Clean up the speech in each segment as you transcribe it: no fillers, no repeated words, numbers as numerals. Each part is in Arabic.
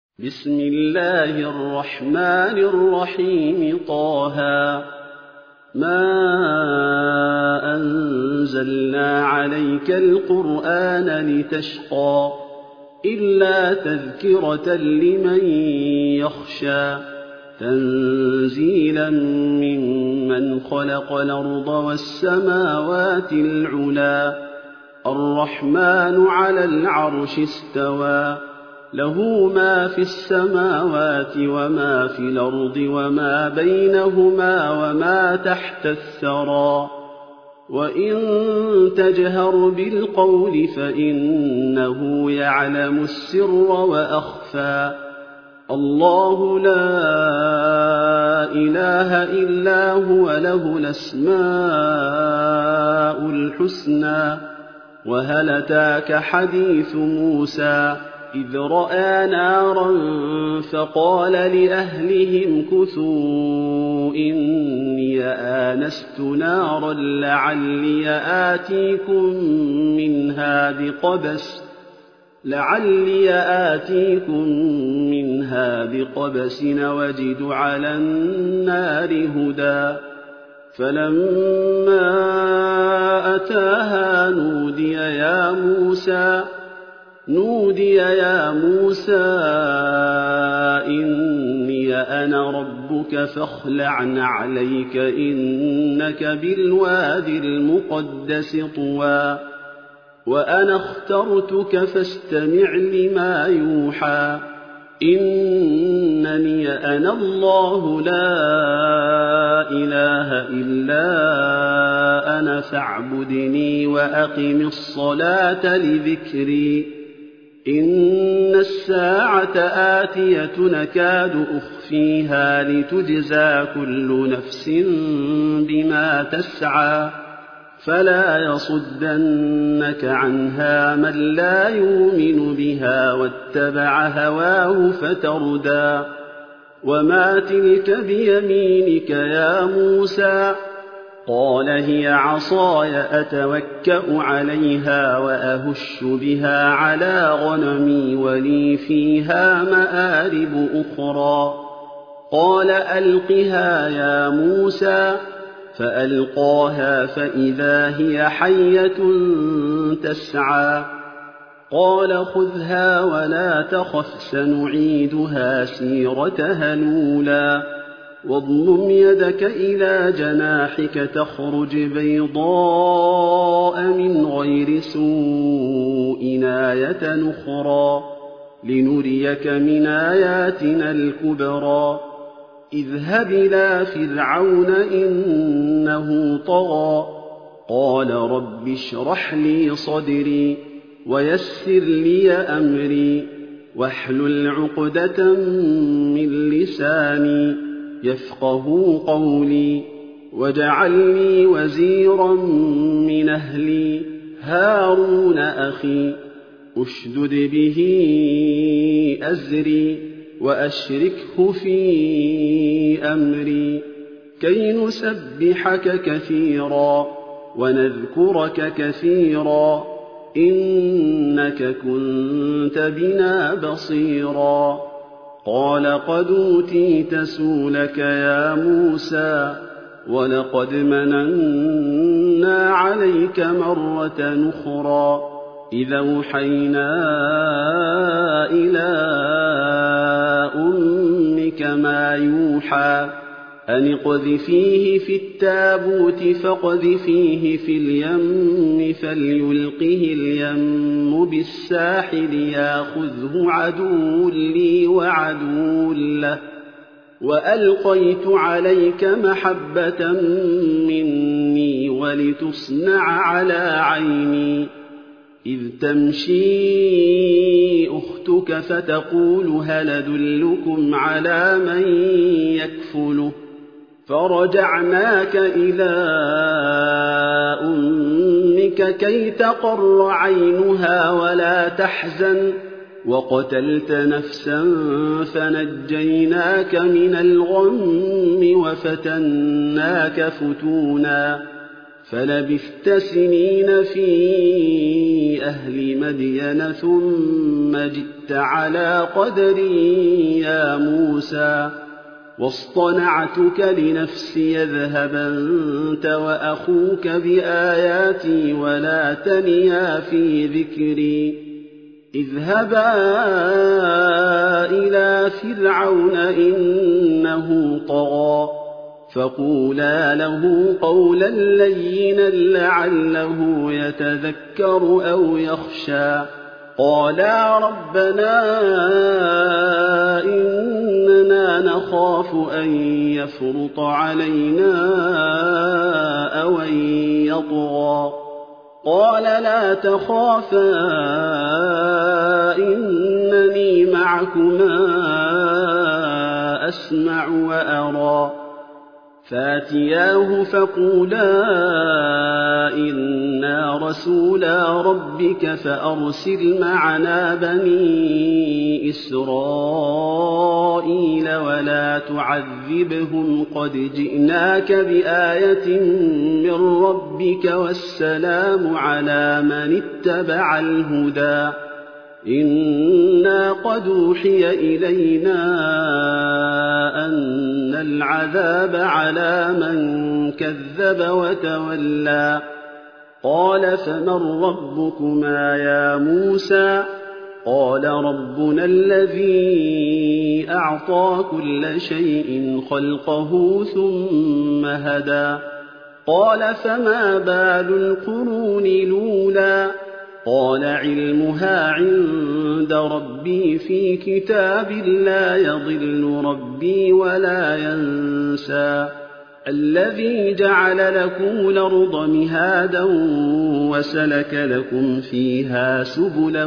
بسم الله الرحمن الرحيم طه ما أنزلنا عليك القرآن لتشقى إلا تذكرة لمن يخشى تنزيلا ممن خلق الأرض والسماوات العلى الرحمن على العرش استوى له ما في السماوات وما في الأرض وما بينهما وما تحت الثرى وإن تجهر بالقول فإنه يعلم السر وأخفى الله لا إله إلا هو له الأسماء الحسنى وهل أتاك حديث موسى إذ رأى نارا فقال لأهلهم كثوا إني آنست نارا لعلي آتيكم منها بقبس وجد على النار هدى فلما أتاها نودي يا موسى إني أنا ربك فاخلع نعليك إنك بالواد المقدس طوى وأنا اخترتك فاستمع لما يوحى إنني أنا الله لا إله إلا أنا فاعبدني وأقم الصلاة لذكري إن الساعة آتية نكاد أخفيها لتجزى كل نفس بما تسعى فلا يصدنك عنها من لا يؤمن بها واتبع هواه فتردى وما تلك بيمينك يا موسى قال هي عصاي أتوكأ عليها وأهش بها على غنمي ولي فيها مآرب أخرى قال ألقها يا موسى فألقاها فإذا هي حية تسعى قال خذها ولا تخف سنعيدها سيرتها الأولى واضمم يدك إلى جناحك تخرج بيضاء من غير سوء آية أخرى لنريك من آياتنا الكبرى اذهب إلى فرعون إنه طغى قال رب اشرح لي صدري ويسر لي أمري واحلل عقدة من لساني يفقهوا قولي واجعل لي وزيرا من أهلي هارون أخي أشدد به أزري وأشركه في أمري كي نسبحك كثيرا ونذكرك كثيرا إنك كنت بنا بصيرا قال قد أوتيت سؤلك يا موسى ولقد مننا عليك مرة أخرى إذا أوحينا إلى أمك ما يوحى أن اقذفيه في التابوت فاقذفيه في اليم فليلقه اليم بالساحل ياخذه عدو لي وعدو له وألقيت عليك محبة مني ولتصنع على عيني إذ تمشي أختك فتقول هل أدلكم على من يكفله فرجعناك إلى أمك كي تقر عينها ولا تحزن وقتلت نفسا فنجيناك من الغم وفتناك فتونا فلبثت سنين في أهل مدين ثم جئت على قدري يا موسى واصطنعتك لنفسي اذهب أنت وأخوك بآياتي ولا تنيا في ذكري اذهبا إلى فرعون إنه طغى فقولا له قولا لينا لعله يتذكر أو يخشى قالا ربنا إننا نخاف أن يفرط علينا أو أن يطغى قال لا تخافا إنني معكما أسمع وأرى فاتياه فقولا إنا رسولا ربك فأرسل معنا بني إسرائيل ولا تعذبهم قد جئناك بآية من ربك والسلام على من اتبع الهدى إنا قد أوحي إلينا أن العذاب على من كذب وتولى قال فمن ربكما يا موسى قال ربنا الذي أعطى كل شيء خلقه ثم هدى قال فما بال القرون الأولى قال علمها عند ربي في كتاب لا يضل ربي ولا ينسى الذي جعل لكم الأرض مهادا وسلك لكم فيها سبلا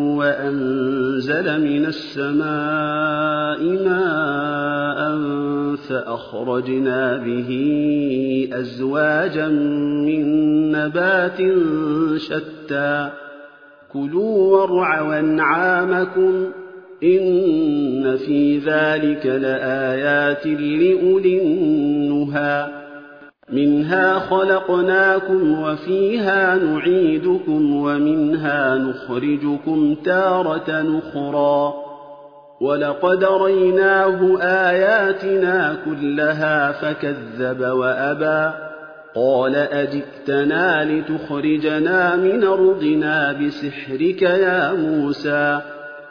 وأنزل من السماء ماء فأخرجنا به أزواجا من نبات شتى كلوا وارعوا أنعامكم إن في ذلك لآيات لأولي النهى منها خلقناكم وفيها نعيدكم ومنها نخرجكم تارة أخرى ولقد ريناه آياتنا كلها فكذب وأبى قال أجئتنا لتخرجنا من أرضنا بسحرك يا موسى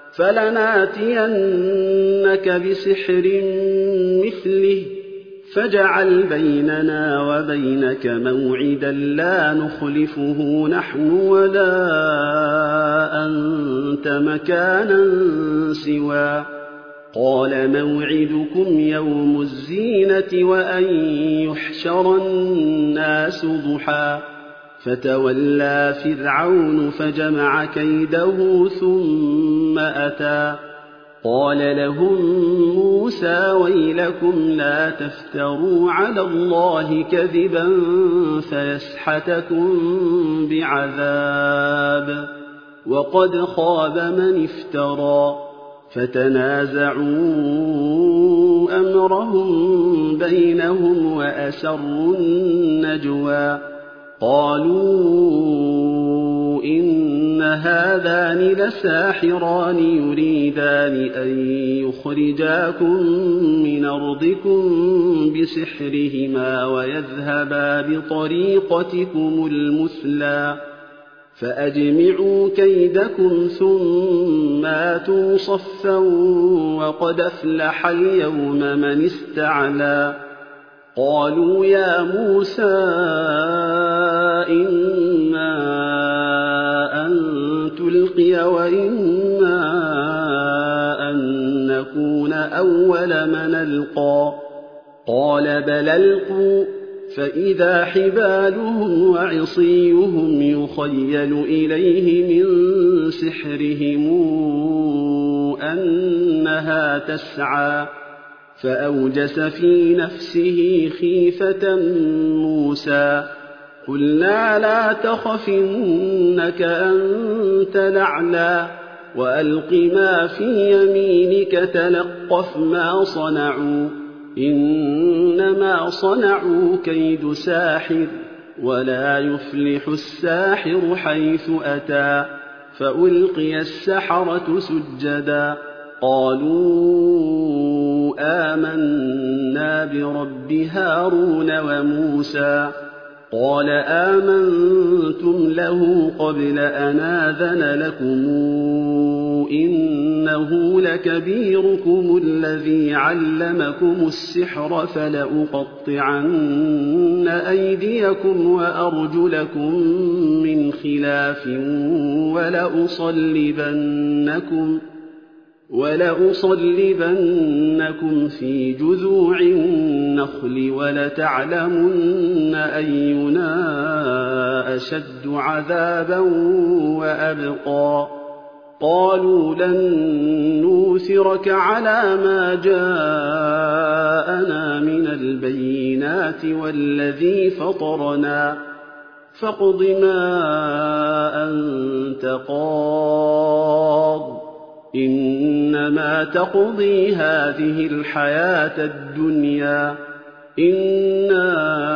فلناتينك بسحر مثله فاجعل بيننا وبينك موعدا لا نخلفه نحن ولا أنت مكانا سوى قال موعدكم يوم الزينة وأن يحشر الناس ضحى فتولى فرعون فجمع كيده ثم أتى قال لهم موسى ويلكم لا تفتروا على الله كذبا فيسحتكم بعذاب وقد خاب من افترى فتنازعوا أمرهم بينهم وأسروا النجوى قالوا إن هذان لساحران يريدان أن يخرجاكم من أرضكم بسحرهما ويذهبا بطريقتكم المثلى فأجمعوا كيدكم ثم آتوا صفا وقد أفلح اليوم من استعلى قالوا يا موسى إما أن تلقي وإما أن نكون أول من ألقى قال بل ألقوا فإذا حبالهم وعصيهم يخيل إليه من سحرهم أنها تسعى فأوجس في نفسه خيفة موسى قلنا لا تخف إنك أنت الأعلى وألق ما في يمينك تلقف ما صنعوا إنما صنعوا كيد ساحر ولا يفلح الساحر حيث أتى فألقي السحرة سجدا قالوا آمنا برب هارون وموسى قال آمنتم له قبل أن آذن لكم إنه لكبيركم الذي علمكم السحر فلأقطعن أيديكم وأرجلكم من خلاف ولأصلبنكم في جذوع النخل ولتعلمن أينا أشد عذابا وأبقى قالوا لن نوثرك على ما جاءنا من البينات والذي فطرنا فاقض ما أنت قاض إنما تقضي هذه الحياة الدنيا إنا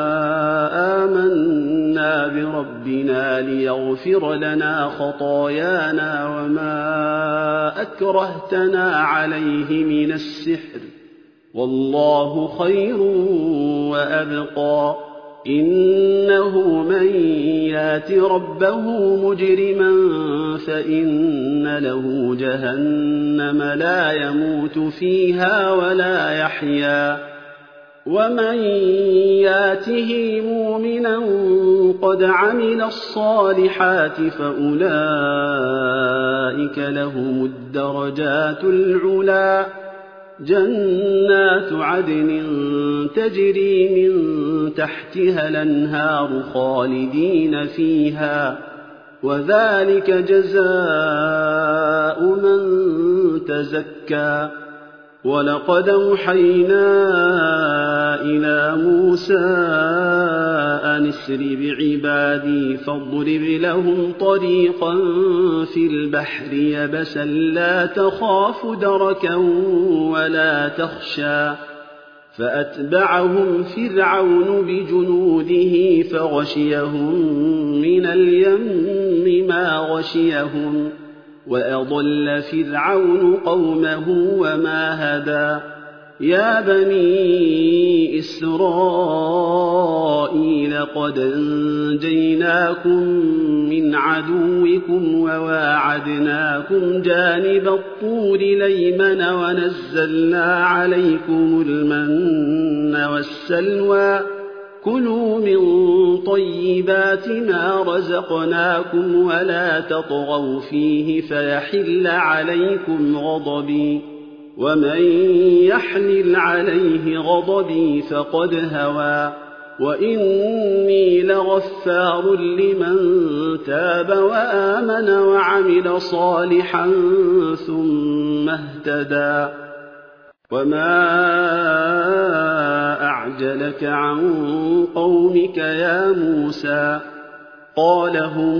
آمنا بربنا ليغفر لنا خطايانا وما أكرهتنا عليه من السحر والله خير وأبقى إنه من يات ربه مجرما فإن له جهنم لا يموت فيها ولا يحيا ومن ياته مؤمنا قد عمل الصالحات فأولئك لهم الدرجات العلى جنات عدن تجري من تحتها الأنهار خالدين فيها وذلك جزاء من تزكى ولقد أوحينا إلى موسى أن اسر بعبادي فاضرب لهم طريقا في البحر يبسا لا تخاف دركا ولا تخشى فأتبعهم فرعون بجنوده فغشيهم من اليم ما غشيهم وأضل فرعون قومه وما هدى يا بني إسرائيل قد أنجيناكم من عدوكم وواعدناكم جانب الطور الأيمن ونزلنا عليكم المن والسلوى كلوا من طيبات ما رزقناكم ولا تطغوا فيه فيحل عليكم غضبي ومن يحلل عليه غضبي فقد هوى وإني لغفار لمن تاب وآمن وعمل صالحا ثم اهتدى وما أعجلك عن قومك يا موسى قال هم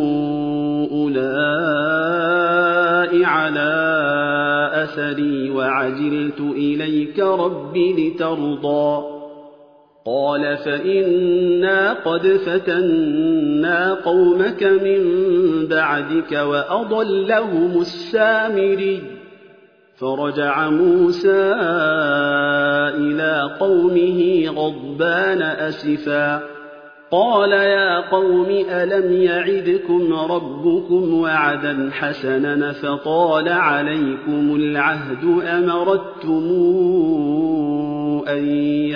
أولئك على أثري وعجلت إليك رب لترضى قال فإنا قد فتنا قومك من بعدك وأضلهم السامري فرجع موسى إلى قومه غضبان أسفا قال يا قوم ألم يعدكم ربكم وعدا حسنا فطال عليكم العهد أمرتم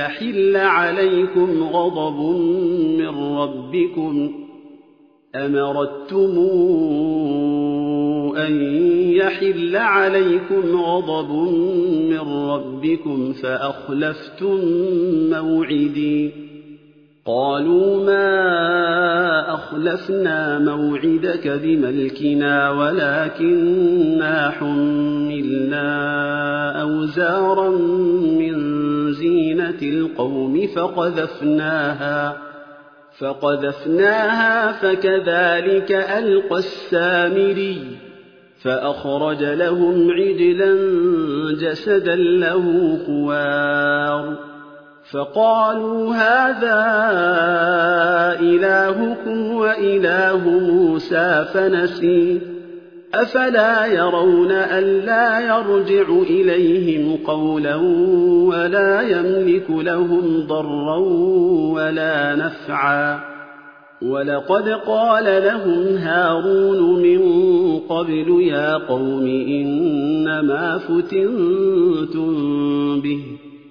أن يحل عليكم غضب من ربكم فأخلفتم موعدي قالوا ما أخلفنا موعدك بملكنا ولكننا حملنا أوزارا من زينة القوم فقذفناها فكذلك ألقى السامري فأخرج لهم عجلا جسدا له خوار فقالوا هذا إلهكم وإله موسى فنسي أفلا يرون ألا يرجع إليهم قولا ولا يملك لهم ضرا ولا نفعا ولقد قال لهم هارون من قبل يا قوم إنما فتنتم به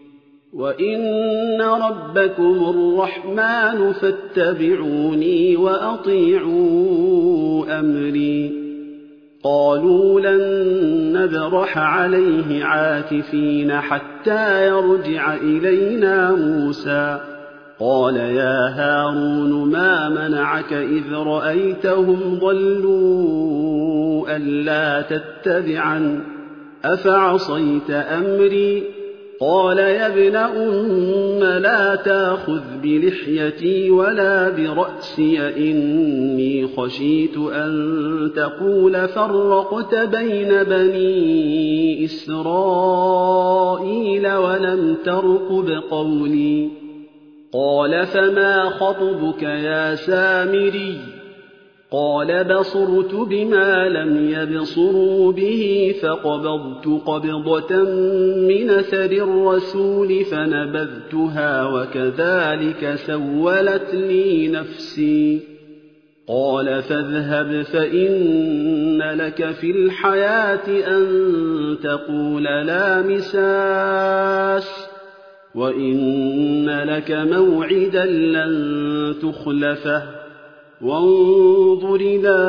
وإن ربكم الرحمن فاتبعوني وأطيعوا أمري قالوا لن نبرح عليه عاكفين حتى يرجع إلينا موسى قال يا هارون ما منعك إذ رأيتهم ضلوا ألا تتبعا أفعصيت أمري قال يا ابن أم لا تأخذ بلحيتي ولا برأسي إني خشيت أن تقول فرقت بين بني إسرائيل ولم ترقب قولي قال فما خطبك يا سامري قال بصرت بما لم يبصروا به فقبضت قبضة من أثر الرسول فنبذتها وكذلك سولت لي نفسي قال فاذهب فإن لك في الحياة أن تقول لا مساس وإن لك موعدا لن تخلفه وانظر إلى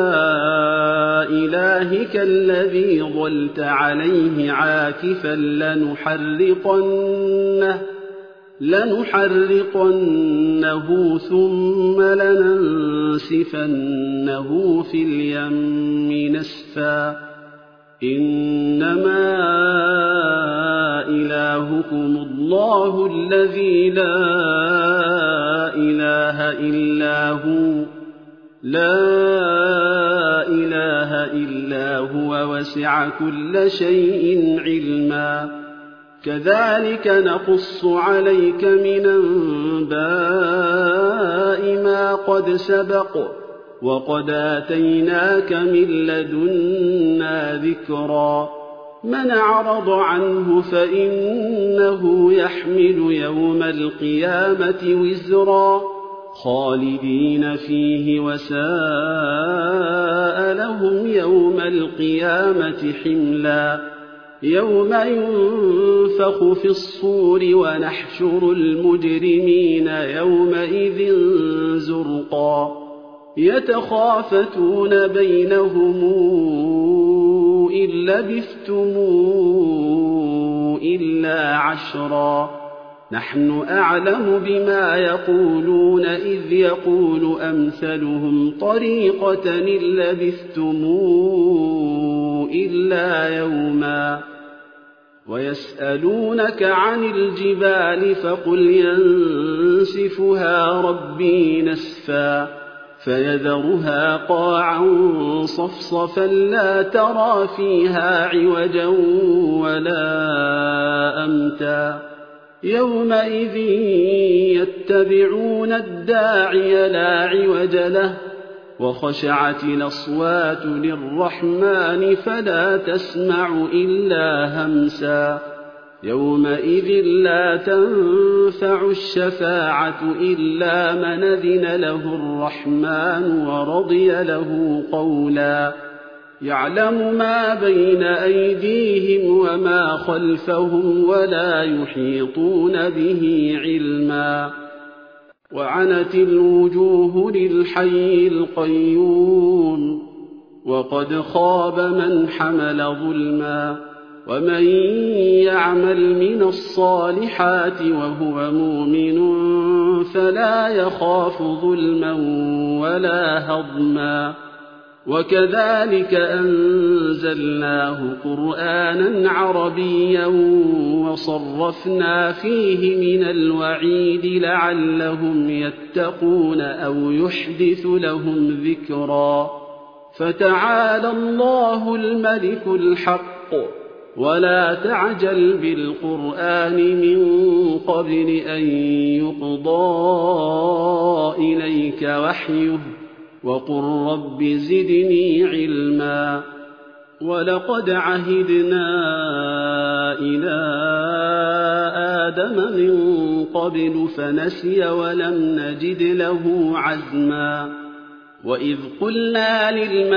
إلهك الذي ظلت عليه عاكفا لنحرقنه ثم لننسفنه في اليم نسفا إنما إلهكم الله الذي لا إله إلا هو وسع كل شيء علما كذلك نقص عليك من أنباء ما قد سبق وقد آتيناك من لدنا ذكرا من أعرض عنه فإنه يحمل يوم القيامة وزرا خالدين فيه وساء لهم يوم القيامة حملا يوم ينفخ في الصور ونحشر المجرمين يومئذ زرقا يتخافتون بينهم إن لبثتم إلا عشرا نحن أعلم بما يقولون إذ يقول أمثلهم طريقة إن لبثتم إلا يوما ويسألونك عن الجبال فقل ينسفها ربي نسفا فيذرها قاعا صفصفا لا ترى فيها عوجا ولا أمتا يومئذ يتبعون الداعي لا عوج له وخشعت الأصوات للرحمن فلا تسمع إلا همسا يومئذ لا تنفع الشفاعة إلا من أذن له الرحمن ورضي له قولا يعلم ما بين أيديهم وما خلفهم ولا يحيطون به علما وعنت الوجوه للحي القيوم وقد خاب من حمل ظلما ومن يعمل من الصالحات وهو مؤمن فلا يخاف ظلما ولا هضما وكذلك أنزلناه قرآنا عربيا وصرفنا فيه من الوعيد لعلهم يتقون أو يحدث لهم ذكرا فتعالى الله الملك الحق ولا تعجل بالقرآن من قبل أن يقضى إليك وحيه وقل رب زدني علما ولقد عهدنا إلى آدم من قبل فنسي ولم نجد له عزما وإذ قلنا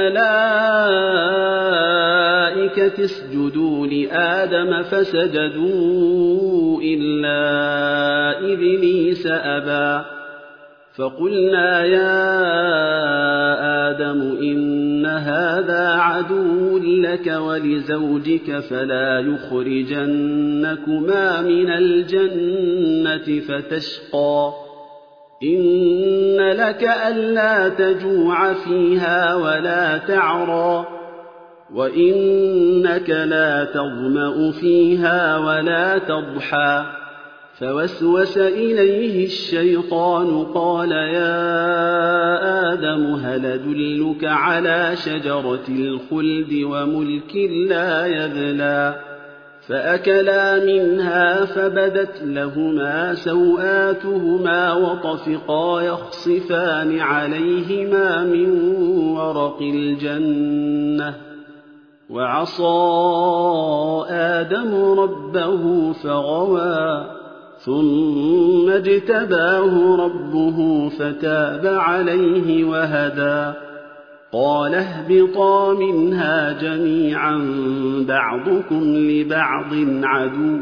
للملائكة اسجدوا لآدم فسجدوا إلا إبليس أبى فقلنا يا آدم إن هذا عدو لك ولزوجك فلا يخرجنكما من الجنة فتشقى إن لك ألا تجوع فيها ولا تعرى وإنك لا تظمأ فيها ولا تضحى فوسوس إليه الشيطان قال يا آدم هل أدلك على شجرة الخلد وملك لا يبلى فأكلا منها فبدت لهما سوآتهما وطفقا يخصفان عليهما من ورق الجنة وعصى آدم ربه فغوى ثم اجتباه ربه فتاب عليه وهدى قال اهبطا منها جميعا بعضكم لبعض عدو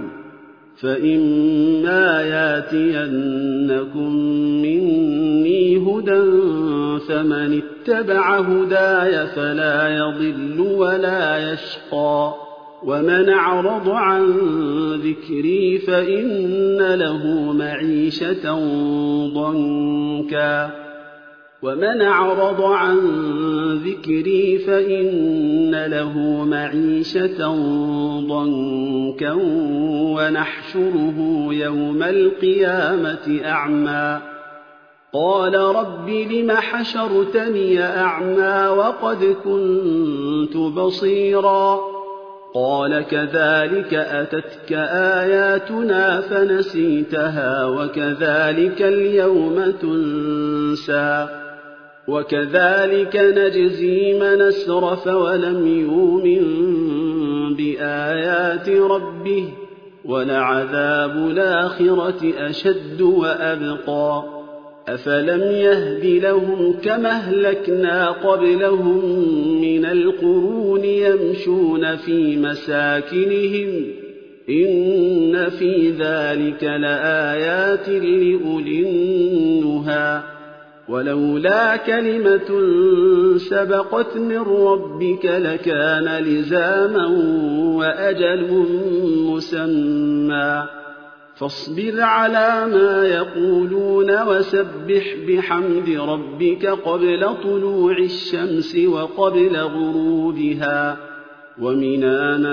فإما ياتينكم مني هدى فمن اتبع هداي فلا يضل ولا يشقى ومن أعرض عن ذكري فإن له معيشة ضنكا ومن أعرض عن ذكري فإن له معيشة ضنكا ونحشره يوم القيامة أعمى قال رب لم حشرتني أعمى وقد كنت بصيرا قال كذلك أتتك آياتنا فنسيتها وكذلك اليوم تنسى وكذلك نجزي من أسرف ولم يؤمن بآيات ربه ولعذاب الآخرة أشد وأبقى أفلم يهد لهم كما أهلكنا قبلهم من القرون يمشون في مساكنهم إن في ذلك لآيات لأولي النهى ولولا كلمة سبقت من ربك لكان لزاما وأجل مسمى فاصبر على ما يقولون وسبح بحمد ربك قبل طلوع الشمس وقبل غروبها ومن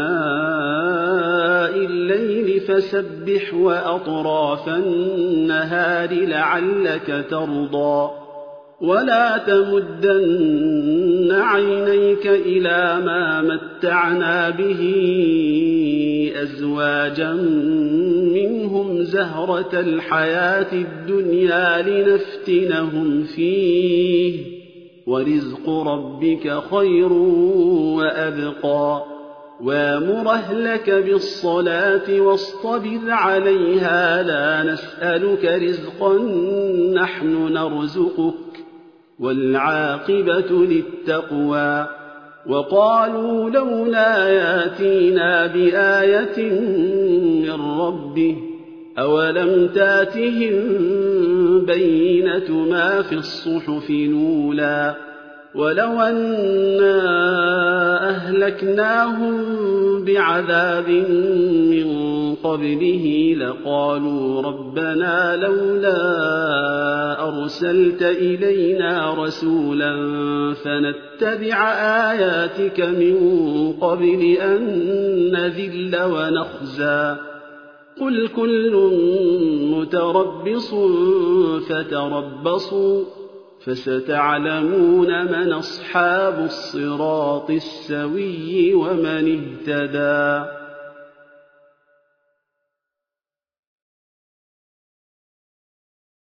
آناء الليل فسبح وأطراف النهار لعلك ترضى ولا تمدن عينيك إلى ما متعنا به أزواجا منهم زهرة الحياة الدنيا لنفتنهم فيه ورزق ربك خير وأبقى وامر أهلك بالصلاة واصطبر عليها لا نسألك رزقا نحن نرزقك والعاقبة للتقوى وقالوا لولا ياتينا بآية من ربه أولم تاتهم بينة ما في الصحف الأولى ولو أنا أهلكناهم بعذاب من قبله لقالوا ربنا لولا أرسلت إلينا رسولا فنتبع آياتك من قبل أن نذل ونخزى قل كل متربص فتربصوا فستعلمون من أصحاب الصراط السوي ومن اهتدى